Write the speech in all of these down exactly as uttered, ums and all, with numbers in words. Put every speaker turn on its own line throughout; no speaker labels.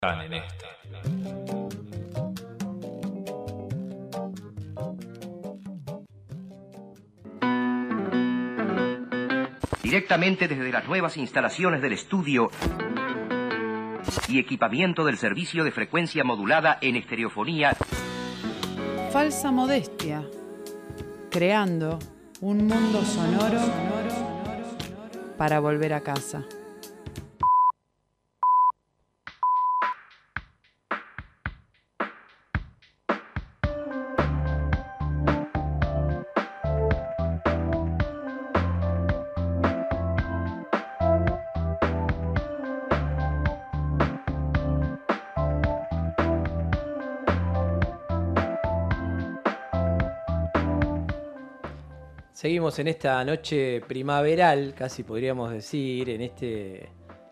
Están en esta.
Directamente desde las nuevas instalaciones del estudio y equipamiento del servicio de frecuencia modulada en estereofonía.
Falsa modestia, creando un mundo sonoro para volver a casa.
Seguimos en esta noche primaveral, casi podríamos decir, en este,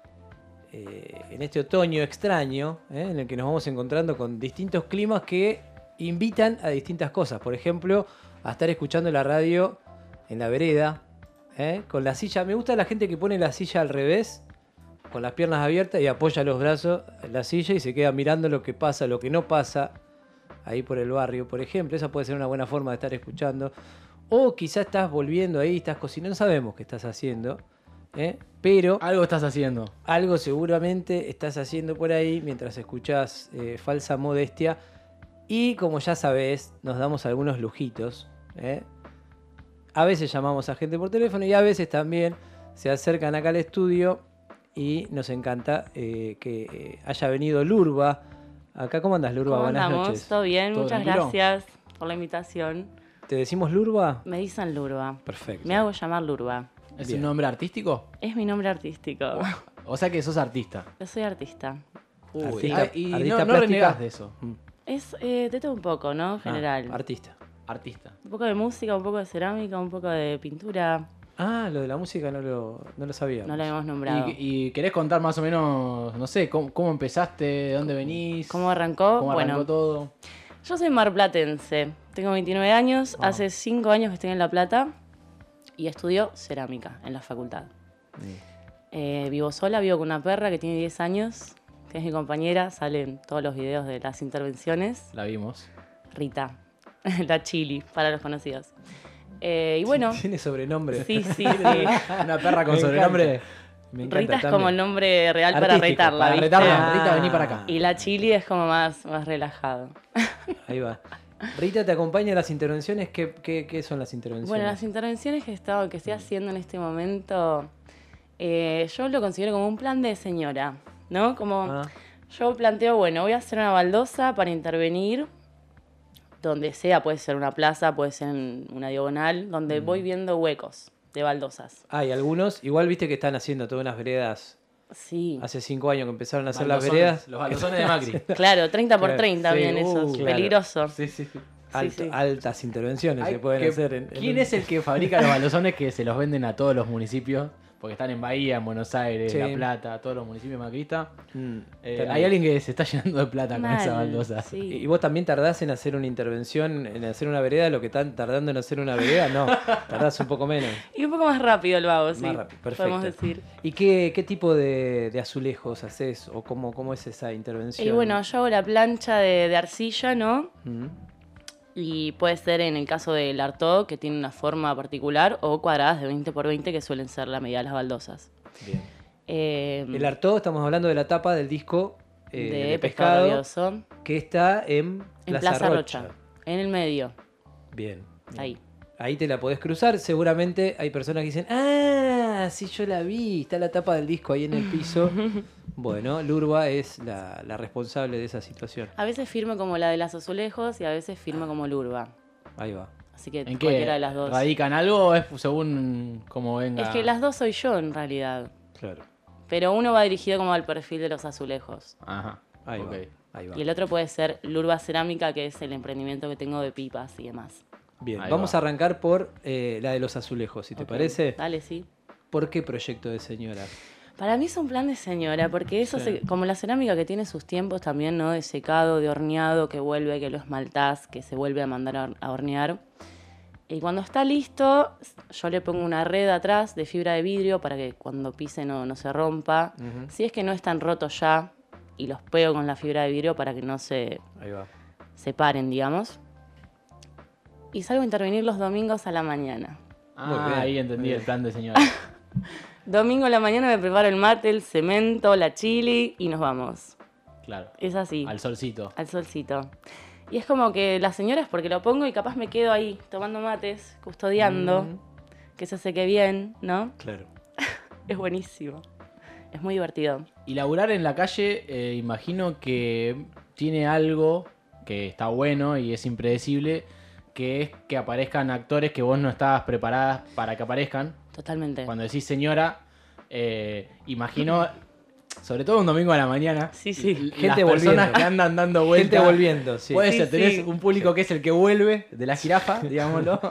eh, en este otoño extraño, ¿eh? En el que nos vamos encontrando con distintos climas que invitan a distintas cosas. Por ejemplo, a estar escuchando la radio en la vereda, ¿eh? Con la silla. Me gusta la gente que pone la silla al revés, con las piernas abiertas y apoya los brazos en la silla y se queda mirando lo que pasa, lo que no pasa ahí por el barrio, por ejemplo. Esa puede ser una buena forma de estar escuchando. O quizás estás volviendo ahí, estás cocinando, no sabemos qué estás haciendo, ¿eh? Pero
algo estás haciendo.
Algo seguramente estás haciendo por ahí mientras escuchás eh, Falsa Modestia. Y como ya sabés, nos damos algunos lujitos, ¿eh? A veces llamamos a gente por teléfono y a veces también se acercan acá al estudio y nos encanta eh, que haya venido Lurba. Acá, ¿cómo andas, Lurba?
¿Cómo
Buenas
andamos?
noches.
¿Todo bien?
¿Todo
Muchas
tranquilo?
gracias por la invitación.
¿Te decimos Lurba?
Me dicen Lurba.
Perfecto.
Me hago llamar Lurba.
¿Es
Bien.
un nombre artístico?
Es mi nombre artístico.
O sea que sos artista.
Yo soy artista.
Uy,
Artista-
ah, y
artista
no, no
plástica.
renegás de eso.
Mm.
Es eh, de todo un poco, ¿no? En general.
Ah, artista.
Artista.
Un poco de música, un poco de cerámica, un poco de pintura.
Ah, lo de la música no lo, no lo sabía.
No lo habíamos nombrado.
Y, y querés contar más o menos, no sé, cómo, cómo empezaste, de dónde venís,
¿Cómo arrancó?
cómo arrancó
Bueno,
todo.
yo soy marplatense. Tengo veintinueve años.
Ah.
Hace cinco años que estoy en La Plata. Y estudio cerámica en la facultad. Eh, vivo sola, vivo con una perra que tiene diez años. Que es mi compañera. Salen todos los videos de las intervenciones.
La vimos.
Rita. La Chili, para los conocidos. Eh, y bueno,
Tiene sobrenombre.
sí, sí, sí.
Una perra con
Me
sobrenombre.
Me encanta
Rita es
también.
como el nombre real para
Artístico,
retarla,
Para
¿viste?
retarla,
Ah.
Rita, vení para acá.
Y la Chili es como más, más relajado.
Ahí va. Rita, ¿te acompaña a las intervenciones? ¿Qué, qué, qué son las intervenciones?
Bueno, las intervenciones que, he estado, que estoy haciendo en este momento, eh, yo lo considero como un plan de señora, ¿no? Como
Ah,
yo planteo, bueno, voy a hacer una baldosa para intervenir donde sea, puede ser una plaza, puede ser en una diagonal, donde voy viendo huecos de baldosas.
Ah, y algunos, igual viste que están haciendo todas unas veredas.
Sí,
Hace cinco años que empezaron a hacer las
Baldosones,
veredas.
Los baldosones de Macri.
claro, treinta por
Claro,
treinta
sí,
bien
uh,
eso,
claro.
peligroso.
Sí, sí.
Alt-
sí.
Altas intervenciones
Ay,
se pueden
que-
hacer. En, en
¿Quién
un-
es el que fabrica los baldosones que se los venden a todos los municipios? Porque están en Bahía, en Buenos Aires,
Sí.
La Plata, todos los municipios macristas.
Mm,
Eh,
están
hay
ahí.
alguien que se está llenando de plata con
Mal,
esa baldosa.
sí.
¿Y vos también tardás en hacer una intervención, en hacer una vereda, lo que están tardando en hacer una vereda? No, tardás un poco menos.
Y un poco más rápido lo hago, sí.
Más rápido, perfecto.
Podemos decir.
¿Y qué, qué tipo de, de azulejos haces o cómo, cómo es esa intervención?
Y bueno, yo hago la plancha de, de arcilla, ¿no?
Mm.
Y puede ser en el caso del artó, que tiene una forma particular, o cuadradas de veinte por veinte, que suelen ser la medida de las baldosas.
Bien.
Eh,
El Artaud, estamos hablando de la tapa del disco eh,
de,
de
pescado,
pescado,
rabioso,
que está en
en
Plaza,
Plaza
Rocha.
Rocha. En el medio,
Bien. bien.
ahí.
Ahí te la podés cruzar. Seguramente hay personas que dicen, ah, sí, yo la vi, está la tapa del disco ahí en el piso. Bueno, Lurba es la, la responsable de esa situación.
A veces firmo como la de las azulejos y a veces firmo como Lurba.
Ahí va.
Así que
¿En
cualquiera
qué?
de las dos.
¿Radican algo o es según cómo venga?
Es que las dos soy yo en realidad.
Claro.
Pero uno va dirigido como al perfil de los azulejos.
Ajá.
Ahí
ok.
va. Ahí va.
Y el otro puede ser Lurba Cerámica, que es el emprendimiento que tengo de pipas y demás.
Bien,
Ahí
vamos
va.
a arrancar por eh, la de los azulejos, si te
Ok,
parece.
Dale, sí.
¿Por qué proyecto de señora?
Para mí es un plan de señora, porque eso,
Sí.
se- como la cerámica que tiene sus tiempos también, ¿no? De secado, de horneado, que vuelve, que lo esmaltás, que se vuelve a mandar a hor- a hornear. Y cuando está listo, yo le pongo una red atrás de fibra de vidrio para que cuando pise no, no se rompa.
Ujú.
Si es que no están rotos ya, y los pego con la fibra de vidrio para que no se
Ahí va.
separen, digamos. Y salgo a intervenir los domingos a la mañana.
Ah,
Muy bien,
ahí entendí
muy
el
bien.
plan de señora.
Domingo a la mañana me preparo el mate, el cemento, la chili y nos vamos.
Claro.
Es así,
Al solcito.
al solcito. Y es como que las señoras, porque lo pongo y capaz me quedo ahí tomando mates, custodiando,
Mm.
que se seque bien, ¿no?
Claro.
Es buenísimo. Es muy divertido.
Y laburar en la calle, eh, imagino que tiene algo que está bueno y es impredecible, que es que aparezcan actores que vos no estabas preparadas para que aparezcan.
Totalmente.
Cuando decís señora, eh, imagino, sobre todo un domingo a la mañana,
Sí, sí.
l-
Gente
las personas
volviendo.
que andan dando vueltas.
Gente volviendo, sí.
Puede
Sí,
ser, tenés
sí.
un público que es el que vuelve de la jirafa, digámoslo.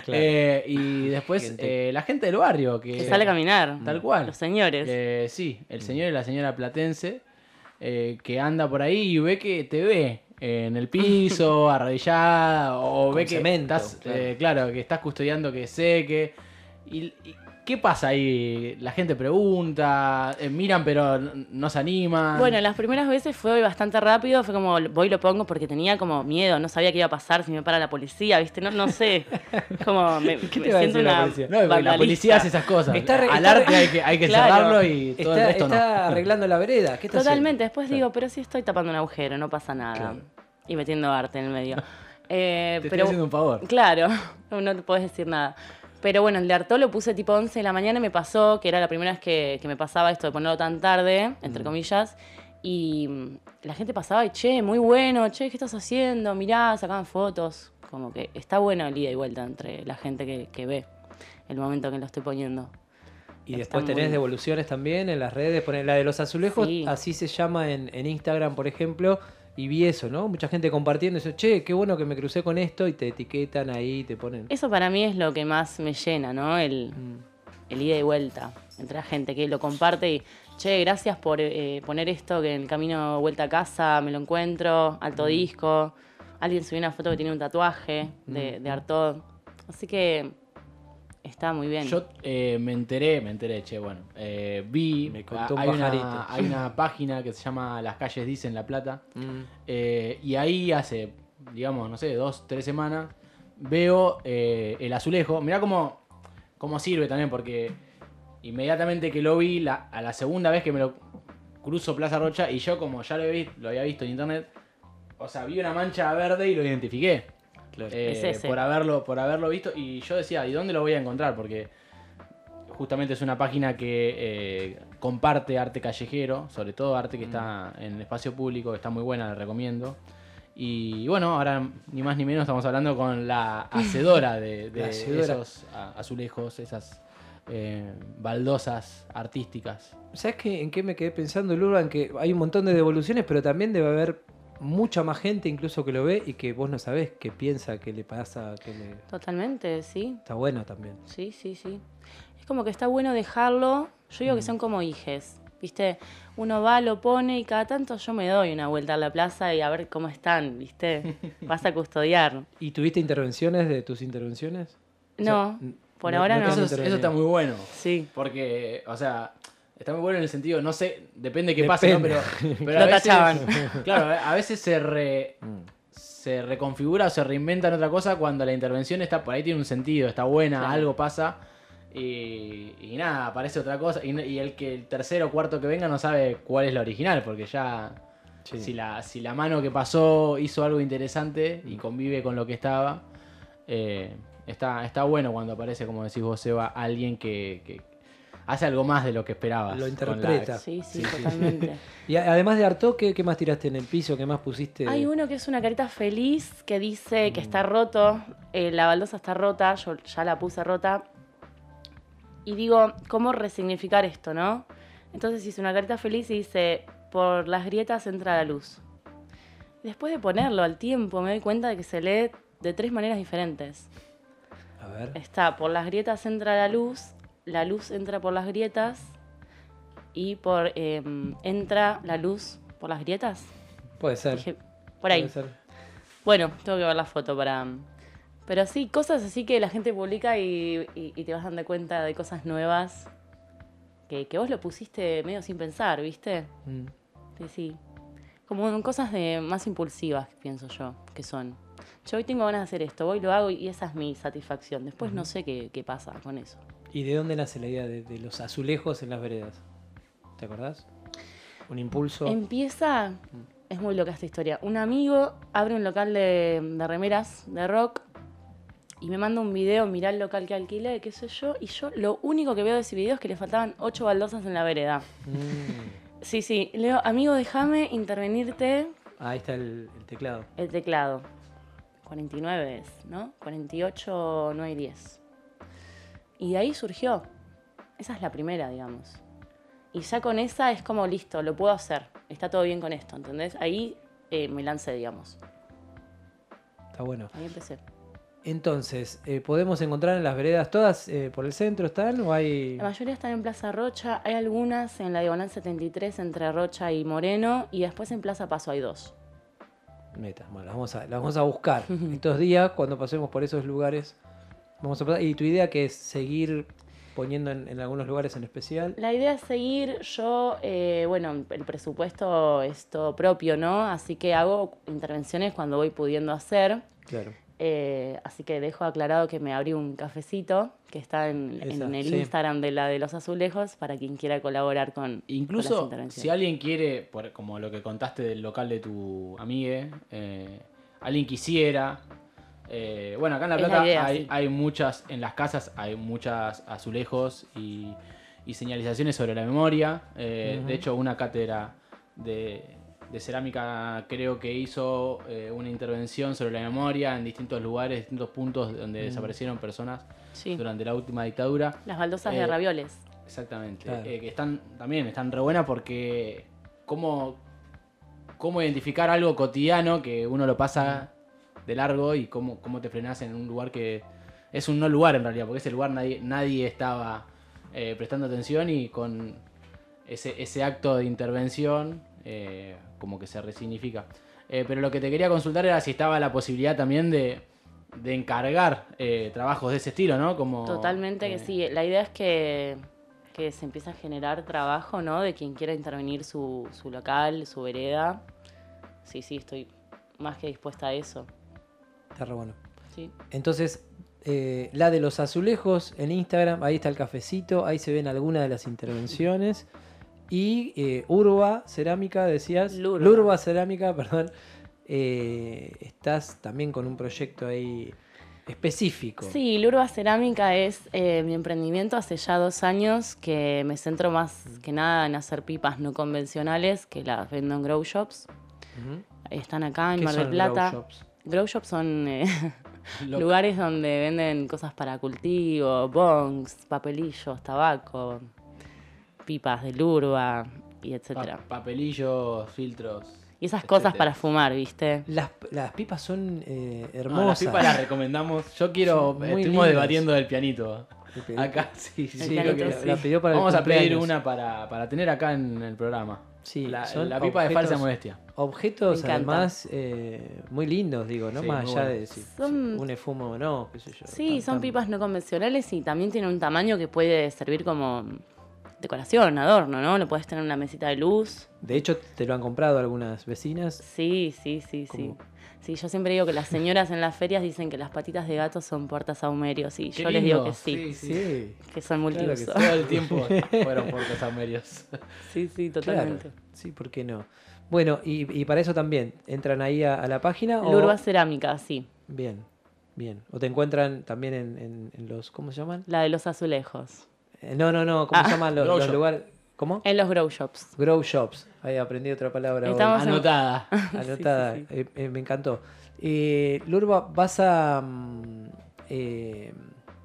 Eh, y después
Gente.
eh, la gente del barrio que,
Que sale a caminar.
Tal cual.
Los señores.
Eh, sí, el señor y la señora platense eh, que anda por ahí y ve que te ve eh, en el piso, arrodillada, o
Con
ve que
cemento,
estás,
claro.
eh, claro, que estás custodiando que seque. Y, y ¿qué pasa ahí? La gente pregunta, eh, miran pero n- no se animan.
Bueno, las primeras veces fue bastante rápido, fue como voy y lo pongo porque tenía como miedo, no sabía qué iba a pasar si me para la policía, ¿viste? No, no sé. Como me,
¿Qué te
me
iba a
siento
decir la
una
policía?
no, porque la
vandalista.
policía hace esas cosas.
Está re-
Al
está
arte
re-
hay que, hay que
Claro.
cerrarlo y todo
Está,
el resto
está
no.
arreglando la vereda. ¿Qué está
Totalmente,
haciendo?
después
Claro.
digo, pero sí estoy tapando un agujero, no pasa nada.
Claro.
Y metiendo arte en el medio. Eh,
Te estoy
pero,
haciendo un favor.
Claro, no te podés decir nada. Pero bueno, el de Artaud lo puse tipo once de la mañana y me pasó, que era la primera vez que, que me pasaba esto de ponerlo tan tarde, entre
Mm.
comillas, y mm, la gente pasaba y, che, muy bueno, che, ¿qué estás haciendo? Mirá, sacaban fotos. Como que está bueno el ida y vuelta entre la gente que, que ve el momento que lo estoy poniendo.
Y
Está
después
muy-
tenés devoluciones también en las redes. Poner la de los azulejos,
Sí.
así se llama en, en Instagram, por ejemplo. Y vi eso, ¿no? Mucha gente compartiendo. Dice, che, qué bueno que me crucé con esto. Y te etiquetan ahí, te ponen.
Eso para mí es lo que más me llena, ¿no? El,
Mm.
el ida y vuelta entre la gente que lo comparte y, che, gracias por eh, poner esto que en el camino vuelta a casa me lo encuentro, alto disco. Alguien subió una foto que tiene un tatuaje de, de Artaud. Así que está muy bien.
Yo eh, me enteré, me enteré, che, bueno, eh, vi,
Me contó un
hay,
pajarito.
una, hay una página que se llama Las Calles Dicen La Plata,
Mm.
eh, y ahí hace, digamos, no sé, dos, tres semanas, veo eh, el azulejo. Mirá cómo, cómo sirve también, porque inmediatamente que lo vi, la, a la segunda vez que me lo cruzo Plaza Rocha, y yo como ya lo, vi, lo había visto en internet, o sea, vi una mancha verde y lo identifiqué.
Claro.
Eh,
Es ese.
por haberlo por haberlo visto, y yo decía, ¿y dónde lo voy a encontrar? Porque justamente es una página que eh, comparte arte callejero, sobre todo arte que está en el espacio público, que está muy buena, la recomiendo. Y bueno, ahora ni más ni menos estamos hablando con la hacedora de, de
La hacedora.
esos a- azulejos, esas eh, baldosas artísticas.
¿Sabes qué, en qué me quedé pensando, Lurban? Que hay un montón de devoluciones, pero también debe haber mucha más gente incluso que lo ve y que vos no sabés qué piensa, qué le pasa, qué le...
Totalmente, sí.
Está bueno también.
Sí, sí, sí. Es como que está bueno dejarlo. Yo digo que
Mm.
son como hijes. ¿Viste? Uno va, lo pone y cada tanto yo me doy una vuelta a la plaza y a ver cómo están, ¿viste? Vas a custodiar.
¿Y tuviste intervenciones de tus intervenciones?
No,
n-
por
no-
ahora
no
no.
te has
Eso, es- eso
intervenido.
está muy bueno.
Sí.
Porque, o sea, está muy bueno en el sentido, no sé, depende qué pase, ¿no?
Depende.
Pero, pero
Lo
a veces,
tachaban.
Claro, a veces se re, se reconfigura o se reinventa en otra cosa cuando la intervención está por ahí, tiene un sentido, está buena,
Claro.
algo pasa. Y, y nada, aparece otra cosa. Y, no- y el que el tercero o cuarto que venga no sabe cuál es la original, porque ya
Sí.
si, la, si la mano que pasó hizo algo interesante y convive con lo que estaba, eh, está, está bueno cuando aparece, como decís vos, Seba, alguien que, que hace algo más de lo que esperabas.
Lo
con
interpreta.
la-
Sí, sí, totalmente.
Y a- además de Artaud, ¿qué, qué más tiraste en el piso? ¿Qué más pusiste?
Hay uno que es una carita feliz que dice que está roto, eh, la baldosa está rota, yo ya la puse rota. Y digo, ¿cómo resignificar esto, no? Entonces hice una carita feliz y dice, por las grietas entra la luz. Después de ponerlo al tiempo me doy cuenta de que se lee de tres maneras diferentes.
A ver.
Está, por las grietas entra la luz, la luz entra por las grietas y por eh, entra la luz por las grietas.
Puede ser.
Dije, por ahí.
Puede ser.
Bueno, tengo que ver la foto para... Pero sí, cosas así que la gente publica y, y- y te vas dando cuenta de cosas nuevas que, que vos lo pusiste medio sin pensar, ¿viste?
Mm.
Sí, sí. Como en cosas de más impulsivas, pienso yo, que son. Yo hoy tengo ganas de hacer esto, voy lo hago y esa es mi satisfacción. Después uh-huh. no sé qué, qué pasa con eso.
¿Y de dónde nace la idea de, de los azulejos en las veredas? ¿Te acordás? ¿Un impulso?
Empieza, es muy loca esta historia. Un amigo abre un local de, de remeras de rock y me manda un video, mirá el local que alquilé, qué sé yo, y yo lo único que veo de ese video es que le faltaban ocho baldosas en la vereda. Mm. Sí, sí, Leo, amigo, déjame intervenirte.
Ah, ahí está el, el teclado.
El teclado. cuarenta y nueve es, ¿no? cuarenta y ocho, nueve y diez. Y de ahí surgió. Esa es la primera, digamos. Y ya con esa es como, listo, lo puedo hacer. Está todo bien con esto, ¿entendés? Ahí eh, me lancé, digamos.
Está bueno.
Ahí empecé.
Entonces, eh, ¿podemos encontrar en las veredas todas eh, por el centro están o hay...?
La mayoría están en Plaza Rocha. Hay algunas en la Diagonal setenta y tres entre Rocha y Moreno. Y después en Plaza Paso hay dos.
Neta, bueno, las vamos a, las vamos a buscar. Estos días, cuando pasemos por esos lugares, vamos a pasar. ¿Y tu idea qué es? ¿Seguir poniendo en, en algunos lugares en especial?
La idea es seguir. Yo, eh, bueno, el presupuesto es todo propio, ¿no? Así que hago intervenciones cuando voy pudiendo hacer.
Claro.
Eh, así que dejo aclarado que me abrí un cafecito que está en,
Esa,
en el
sí.
Instagram de la de los azulejos para quien quiera colaborar con,
Incluso
con las intervenciones.
Si alguien quiere, por, como lo que contaste del local de tu amigue, eh, alguien quisiera, eh, bueno, acá en La
Es
Plata
la idea,
hay,
sí.
hay muchas, en las casas hay muchas azulejos y, y señalizaciones sobre la memoria. Eh,
Uh-huh.
De hecho, una cátedra de, de cerámica creo que hizo eh, una intervención sobre la memoria en distintos lugares, distintos puntos donde
Uh-huh.
desaparecieron personas
Sí.
durante la última dictadura.
Las baldosas
Eh,
de ravioles.
Exactamente.
Claro.
Eh, que están también están re buenas porque cómo, cómo identificar algo cotidiano que uno lo pasa de largo y cómo, cómo te frenás en un lugar que es un no lugar en realidad, porque ese lugar nadie, nadie estaba eh, prestando atención y con ese, ese acto de intervención eh, como que se resignifica. Eh, pero lo que te quería consultar era si estaba la posibilidad también de, de encargar eh, trabajos de ese estilo, ¿no? Como,
Totalmente
eh,
que sí. La idea es que, que se empiece a generar trabajo, ¿no? De quien quiera intervenir su, su local, su vereda. Sí, sí, estoy más que dispuesta a eso.
Está re bueno.
Sí.
Entonces, eh, la de los azulejos en Instagram, ahí está el cafecito, ahí se ven algunas de las intervenciones. Y eh, Urba Cerámica, decías.
Lurba.
Lurba Cerámica, perdón. Eh, estás también con un proyecto ahí específico.
Sí, Lurba Cerámica es eh, mi emprendimiento hace ya dos años que me centro más que nada en hacer pipas no convencionales que las vendo en grow shops.
Uh-huh.
Están acá en
¿Qué
Mar del
son
Plata.
grow shops?
Grow shops son eh,
Loca.
lugares donde venden cosas para cultivo, bongs, papelillos, tabaco, pipas de lurba y etcétera.
Pa- papelillos, filtros.
Y esas cosas
etcétera.
para fumar, ¿viste?
Las, las pipas son eh,
No,
hermosas.
las pipas las recomendamos. Yo quiero.
Son muy
Estuvimos
lindas.
debatiendo del pianito.
El pianito.
Acá, sí, sí.
El
Sí,
creo
pianito,
que-
la,
sí.
la pidió para el
Vamos a pedir
cumpleaños.
una para, para tener acá en el programa.
Sí,
la,
son
la pipa de
objetos-
falsa modestia.
Objetos
Me encanta.
además eh, muy lindos, digo, ¿no?
Sí,
Más
muy
allá
bueno.
de si,
Son-
si une fumo o no, qué sé yo.
Sí,
Tan-
son
tan-
pipas no convencionales y también tienen un tamaño que puede servir como decoración, adorno, ¿no? Lo puedes tener en una mesita de luz.
De hecho, te lo han comprado algunas vecinas.
Sí, sí, sí, sí.
¿Cómo?
Sí, yo siempre digo que las señoras en las ferias dicen que las patitas de gato son puertas ahumerios y
Qué
yo les
lindo.
digo que sí,
Sí,
que son
Claro que
multiuso.
sí.
Todo el tiempo fueron puertos saumerios.
Sí, sí,
claro.
totalmente.
Sí, ¿por qué no? Bueno, y, y para eso también, ¿entran ahí a, a la página? o-
Lurba Cerámica, sí.
Bien, bien. ¿O te encuentran también en, en- en los, ¿cómo se llaman?
La de los azulejos.
Eh, no, no, no, ¿cómo
Ah.
se llaman los,
Grow
los
shop.
lugares? ¿Cómo?
En los grow shops.
Grow shops. Ahí aprendí otra palabra hoy.
Estamos- Vamos a-
Anotada.
Anotada.
Sí, sí,
Eh, eh, me encantó. Eh, Lurba, ¿vas a mm, eh,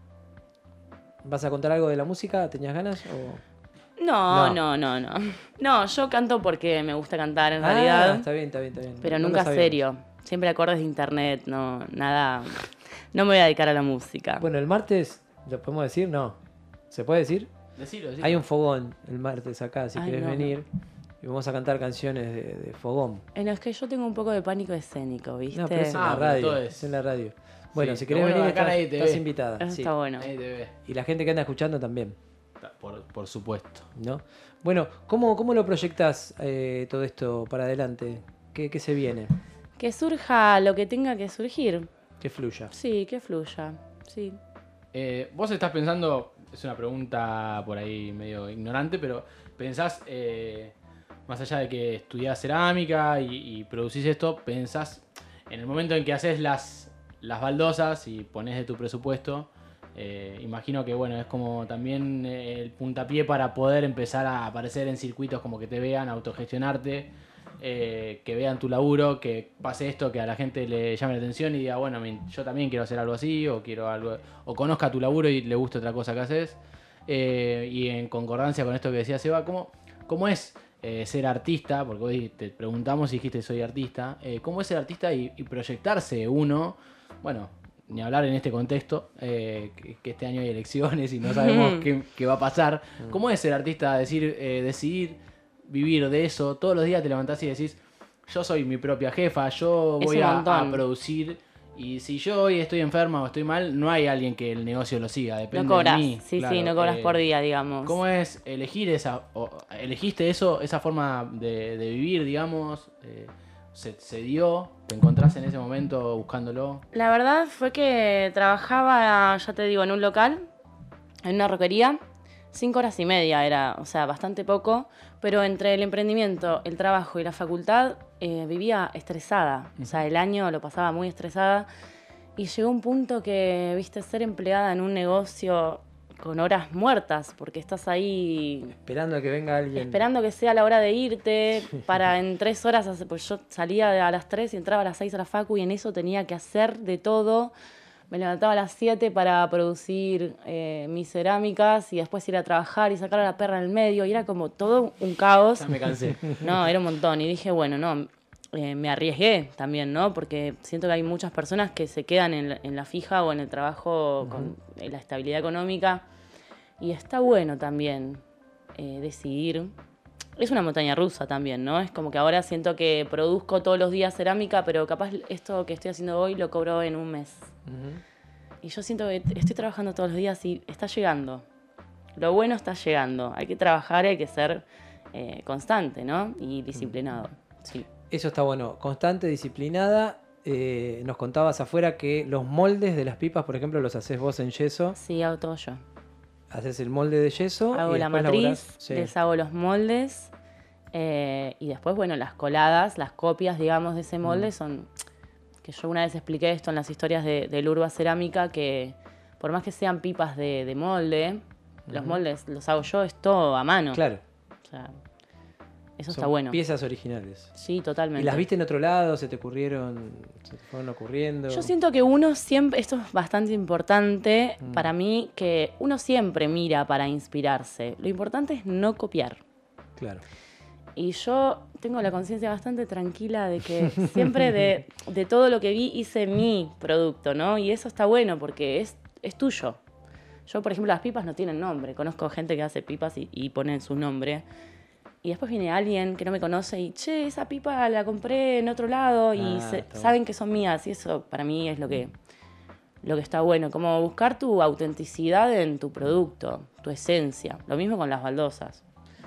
vas a contar algo de la música? ¿Tenías ganas? O...
No,
No.
no, no, no. No, yo canto porque me gusta cantar en
Ah,
realidad,
está bien, está bien, está bien.
pero
No lo
nunca
sabíamos.
serio. Siempre acordes de internet, no, nada. No me voy a dedicar a la música.
Bueno, el martes, ¿lo podemos decir? No. ¿Se puede decir?
Decilo, decilo.
Hay un fogón el martes acá, si
Ay,
querés
no,
venir. Y vamos a cantar canciones de, de fogón.
En los que yo tengo un poco de pánico escénico, ¿viste?
No, pero es en
Ah,
la
pero
radio.
todo es-
Es en la radio. Bueno,
Sí,
si
lo
querés
bueno
venir,
acá
estás,
nadie te
estás
ve.
invitada.
Eso
sí.
está bueno.
Ahí te ve.
Y la gente que anda escuchando también.
por, por supuesto.
¿No? Bueno, ¿cómo, cómo lo proyectás eh, todo esto para adelante? ¿Qué, qué se viene?
Que surja lo que tenga que surgir.
Que fluya.
Sí, que fluya. Sí.
Eh, vos estás pensando, es una pregunta por ahí medio ignorante, pero pensás, eh, más allá de que estudiás cerámica y, y producís esto, pensás en el momento en que haces las, las baldosas y ponés de tu presupuesto, eh, imagino que bueno, es como también el puntapié para poder empezar a aparecer en circuitos como que te vean, autogestionarte. Eh, que vean tu laburo, que pase esto, que a la gente le llame la atención y diga, bueno, yo también quiero hacer algo así, o quiero algo, o conozca tu laburo y le guste otra cosa que haces. Eh, y en concordancia con esto que decía Seba, ¿cómo, cómo es eh, ser artista? Porque hoy te preguntamos y dijiste soy artista. Eh, ¿Cómo es ser artista y, y proyectarse uno? Bueno, ni hablar en este contexto, eh, que, que este año hay elecciones y no sabemos qué, qué va a pasar. ¿Cómo es ser artista? Decir, eh, decidir vivir de eso, todos los días te levantás y decís, yo soy mi propia jefa, yo
Es
voy
un
a,
montón.
a producir, y si yo hoy estoy enferma o estoy mal, no hay alguien que el negocio lo siga, depende
No cobras.
de mí.
Sí,
Claro,
sí, no cobras
eh,
por día, digamos.
¿Cómo es elegir esa, o, elegiste eso, esa forma de, de vivir, digamos? Eh, se, ¿Se dio? ¿Te encontrás en ese momento buscándolo?
La verdad fue que trabajaba, ya te digo, en un local, en una roquería. Cinco horas y media era, o sea, bastante poco, pero entre el emprendimiento, el trabajo y la facultad eh, vivía estresada. O sea, el año lo pasaba muy estresada y llegó un punto que, viste, ser empleada en un negocio con horas muertas, porque estás ahí
Esperando a que venga alguien.
esperando que sea la hora de irte para en tres horas, hacer- pues yo salía a las tres y entraba a las seis a la facu y en eso tenía que hacer de todo. Me levantaba a las siete para producir eh, mis cerámicas y después ir a trabajar y sacar a la perra en el medio. Y era como todo un caos.
Ya me cansé.
No, era un montón. Y dije, bueno, no, eh, me arriesgué también, ¿no? Porque siento que hay muchas personas que se quedan en la, en la fija o en el trabajo uh-huh. con la estabilidad económica. Y está bueno también eh, decidir. Es una montaña rusa también, ¿no? Es como que ahora siento que produzco todos los días cerámica, pero capaz esto que estoy haciendo hoy lo cobro en un mes. Uh-huh. Y yo siento que estoy trabajando todos los días y está llegando. Lo bueno está llegando. Hay que trabajar y hay que ser eh, constante, ¿no? Y disciplinado, sí.
Eso está bueno. Constante, disciplinada. Eh, nos contabas afuera que los moldes de las pipas, por ejemplo, los haces vos en yeso.
Sí, hago todo yo.
Haces el molde de yeso.
Hago
y
la
después
matriz,
laburás. Sí.
les hago los moldes. Eh, y después, bueno, las coladas, las copias, digamos, de ese molde mm. son... Que yo una vez expliqué esto en las historias de, de Urba Cerámica, que por más que sean pipas de, de molde, uh-huh. los moldes los hago yo, es todo a mano.
Claro.
O sea, eso
son
está bueno.
Piezas originales.
Sí, totalmente.
¿Y las viste en otro lado? ¿Se te ocurrieron? ¿Se te fueron ocurriendo?
Yo siento que uno siempre, esto es bastante importante mm. para mí, que uno siempre mira para inspirarse. Lo importante es no copiar.
Claro.
Y yo tengo la conciencia bastante tranquila de que siempre de, de todo lo que vi hice mi producto, ¿no? Y eso está bueno porque es, es tuyo. Yo, por ejemplo, las pipas no tienen nombre. Conozco gente que hace pipas y, y ponen su nombre. Y después viene alguien que no me conoce y, che, esa pipa la compré en otro lado y
ah,
se, saben que son mías. Y eso para mí es lo que, lo que está bueno. Como buscar tu autenticidad en tu producto, tu esencia. Lo mismo con las baldosas.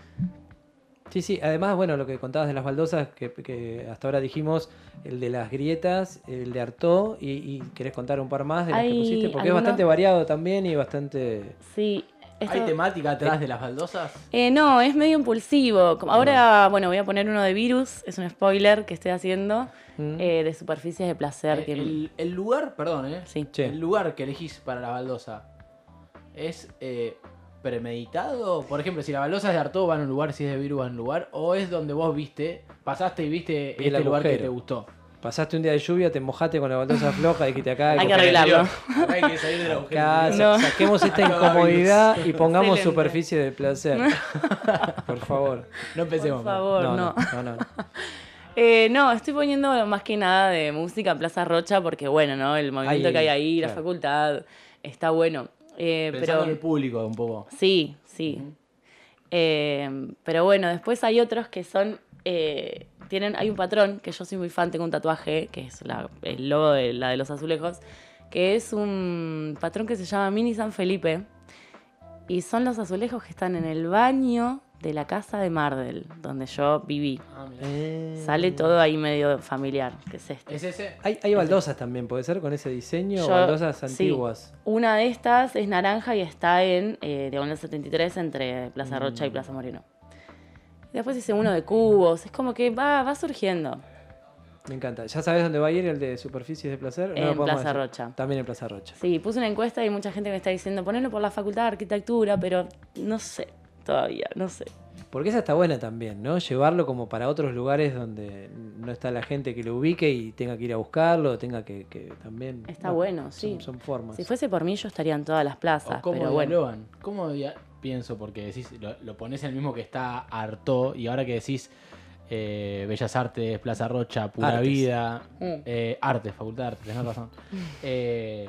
Sí, sí, además, bueno, lo que contabas de las baldosas, que, que hasta ahora dijimos, el de las grietas, el de Artaud, y, y querés contar un par más de las
Hay
que pusiste, porque
algunos...
es bastante variado también y bastante...
Sí. Esto...
¿Hay temática atrás de las baldosas?
Eh, no, es medio impulsivo. Como ahora, bueno, voy a poner uno de Virus, es un spoiler que estoy haciendo, mm. eh, de superficies de placer.
Eh,
que...
el, el lugar, perdón, ¿eh?
Sí.
El lugar que elegís para la baldosa, ¿es... Eh... premeditado? Por ejemplo, si la baldosa es de Artaud, va en un lugar, si es de Virus va en un lugar, o es donde vos viste, pasaste y viste
y
este
el
lugar
agujero.
que te gustó.
Pasaste un día de lluvia, te mojaste con la baldosa floja y que te acá...
Hay que arreglarlo.
Hay que salir del agujero.
Acá,
no.
Saquemos esta incomodidad y pongamos
Excelente.
superficie de placer. Por favor.
No empecemos.
Por favor, no.
No, no, no. no.
Eh, no, estoy poniendo más que nada de música en Plaza Rocha porque, bueno, ¿no? El movimiento
Ahí,
que hay ahí,
claro.
la facultad, está bueno. Eh,
Pensando
pero
en el público un poco.
Sí, sí. Uh-huh. Eh, pero bueno, después hay otros que son... Eh, tienen, hay un patrón, que yo soy muy fan, tengo un tatuaje, que es la, el logo de la de los azulejos, que es un patrón que se llama Mini San Felipe. Y son los azulejos que están en el baño de la casa de Mardel, donde yo viví.
Ah, mirá.
Eh,
Sale todo ahí medio familiar, que es este.
¿Es ese?
Hay, hay baldosas también, ¿puede ser? Con ese diseño,
Yo-
baldosas
sí.
antiguas.
Una de estas es naranja y está en eh, Diagonal setenta y tres entre Plaza Rocha y
Mm.
Plaza Moreno. Después hice uno de cubos, es como que va, va surgiendo.
Me encanta. ¿Ya sabes dónde va a ir el de superficies de placer? No
En
lo podemos
Plaza
decir.
Rocha.
También en Plaza Rocha.
Sí, puse una encuesta y mucha gente me está diciendo ponelo por la Facultad de Arquitectura, pero no sé todavía, no sé.
Porque esa está buena también, ¿no? Llevarlo como para otros lugares donde no está la gente que lo ubique y tenga que ir a buscarlo, tenga que, que también...
Está bueno,
son-
sí.
Son formas.
Si fuese por mí yo estaría en todas las plazas,
¿O cómo
pero bueno.
dialogan? ¿Cómo dia- pienso? Porque decís, lo, lo pones en el mismo que está Artaud, y ahora que decís eh, Bellas Artes, Plaza Rocha, Pura
Artes.
Vida,
Mm.
eh, Artes, Facultad de Artes, tenés razón. Eh,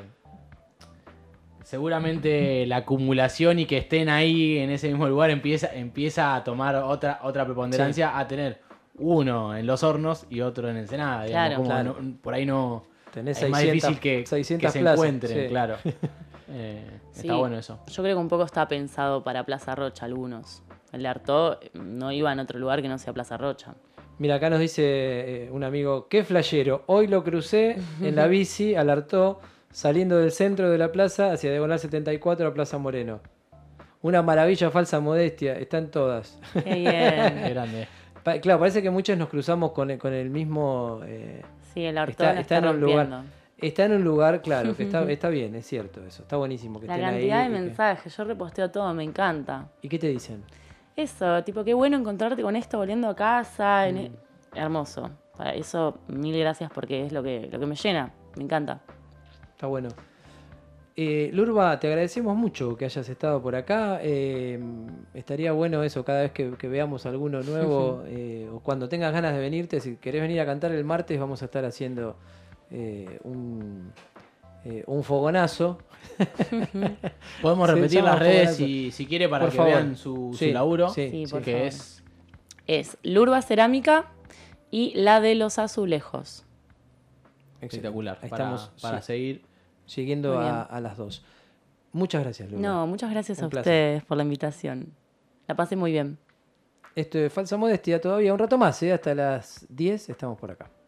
seguramente la acumulación y que estén ahí en ese mismo lugar empieza, empieza a tomar otra, otra preponderancia, a tener uno en Los Hornos y otro en Ensenada. digamos,
Claro,
como
claro.
no- por ahí no...
Tenés
es más
seiscientas
difícil que, que
seiscientas
se
plazas,
encuentren,
sí.
claro. Eh,
Sí,
Está bueno eso.
Yo creo que un poco está pensado para Plaza Rocha algunos. El de Artaud no iba en otro lugar que no sea Plaza Rocha.
Mira, acá nos dice eh, un amigo, qué flashero, hoy lo crucé en la bici al Artaud, saliendo del centro de la plaza hacia Diagonal setenta y cuatro a Plaza Moreno. Una maravilla, falsa modestia, están todas.
Qué
Qué
bien.
grande.
Pa- Claro, parece que muchos nos cruzamos con el, con el mismo... eh,
Sí, el Artaud
Está-
la
está
está,
en un lugar-
rompiendo.
está en un lugar, claro, que está, está bien, es cierto eso, está buenísimo que
La
estén
cantidad
ahí.
de
y que-
mensajes, yo reposteo todo, me encanta.
¿Y qué te dicen?
Eso, tipo, qué bueno encontrarte con esto volviendo a casa. en-
Mm.
Hermoso. Para eso, mil gracias porque es lo que, lo que me llena. Me encanta.
Está bueno. Eh, Lurba, te agradecemos mucho que hayas estado por acá. Eh, estaría bueno eso, cada vez que, que veamos alguno nuevo, eh, o cuando tengas ganas de venirte, si querés venir a cantar el martes, vamos a estar haciendo eh, un, eh, un fogonazo.
Podemos
Sí,
repetir
llama
las redes
Fogonazo.
si, si quiere para
Por
que
favor.
vean su, su
Sí,
laburo.
sí,
Sí, por
que
favor.
es
Es Lurba Cerámica y la de los azulejos.
espectacular.
Ahí
para
estamos
para
sí,
seguir.
siguiendo
Muy bien.
a, a las dos. Muchas gracias, Lurba.
No, muchas gracias
Un
a
placer.
ustedes por la invitación. La pasé muy bien.
Esto es Falsa Modestia todavía un rato más, ¿eh? Hasta las diez estamos por acá.